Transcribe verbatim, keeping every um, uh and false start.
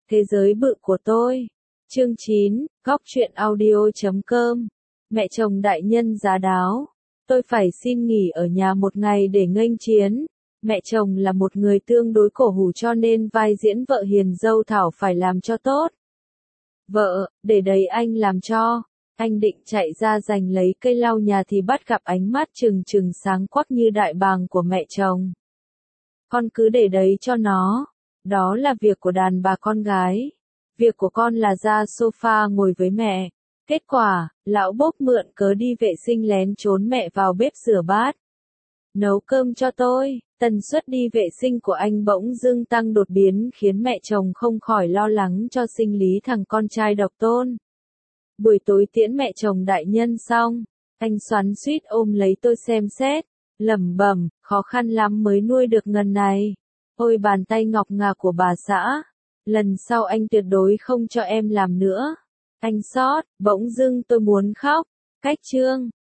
Thế giới bự của tôi. Chương chín, góc truyện audio chấm com. Mẹ chồng đại nhân giá đáo. Tôi phải xin nghỉ ở nhà một ngày để nghênh chiến. Mẹ chồng là một người tương đối cổ hủ cho nên vai diễn vợ hiền dâu Thảo phải làm cho tốt. Vợ, để đấy anh làm cho. Anh định chạy ra giành lấy cây lau nhà thì bắt gặp ánh mắt trừng trừng sáng quắc như đại bàng của mẹ chồng. Con cứ để đấy cho nó. Đó là việc của đàn bà con gái. Việc của con là ra sofa ngồi với mẹ. Kết quả, lão bốc mượn cớ đi vệ sinh lén trốn mẹ vào bếp rửa bát. Nấu cơm cho tôi. Tần suất đi vệ sinh của anh bỗng dưng tăng đột biến khiến mẹ chồng không khỏi lo lắng cho sinh lý thằng con trai độc tôn. Buổi tối tiễn mẹ chồng đại nhân xong, anh xoắn xuýt ôm lấy tôi xem xét, lẩm bẩm, khó khăn lắm mới nuôi được ngần này. Ôi bàn tay ngọc ngà của bà xã, lần sau anh tuyệt đối không cho em làm nữa. Anh xót, bỗng dưng tôi muốn khóc. Cách chương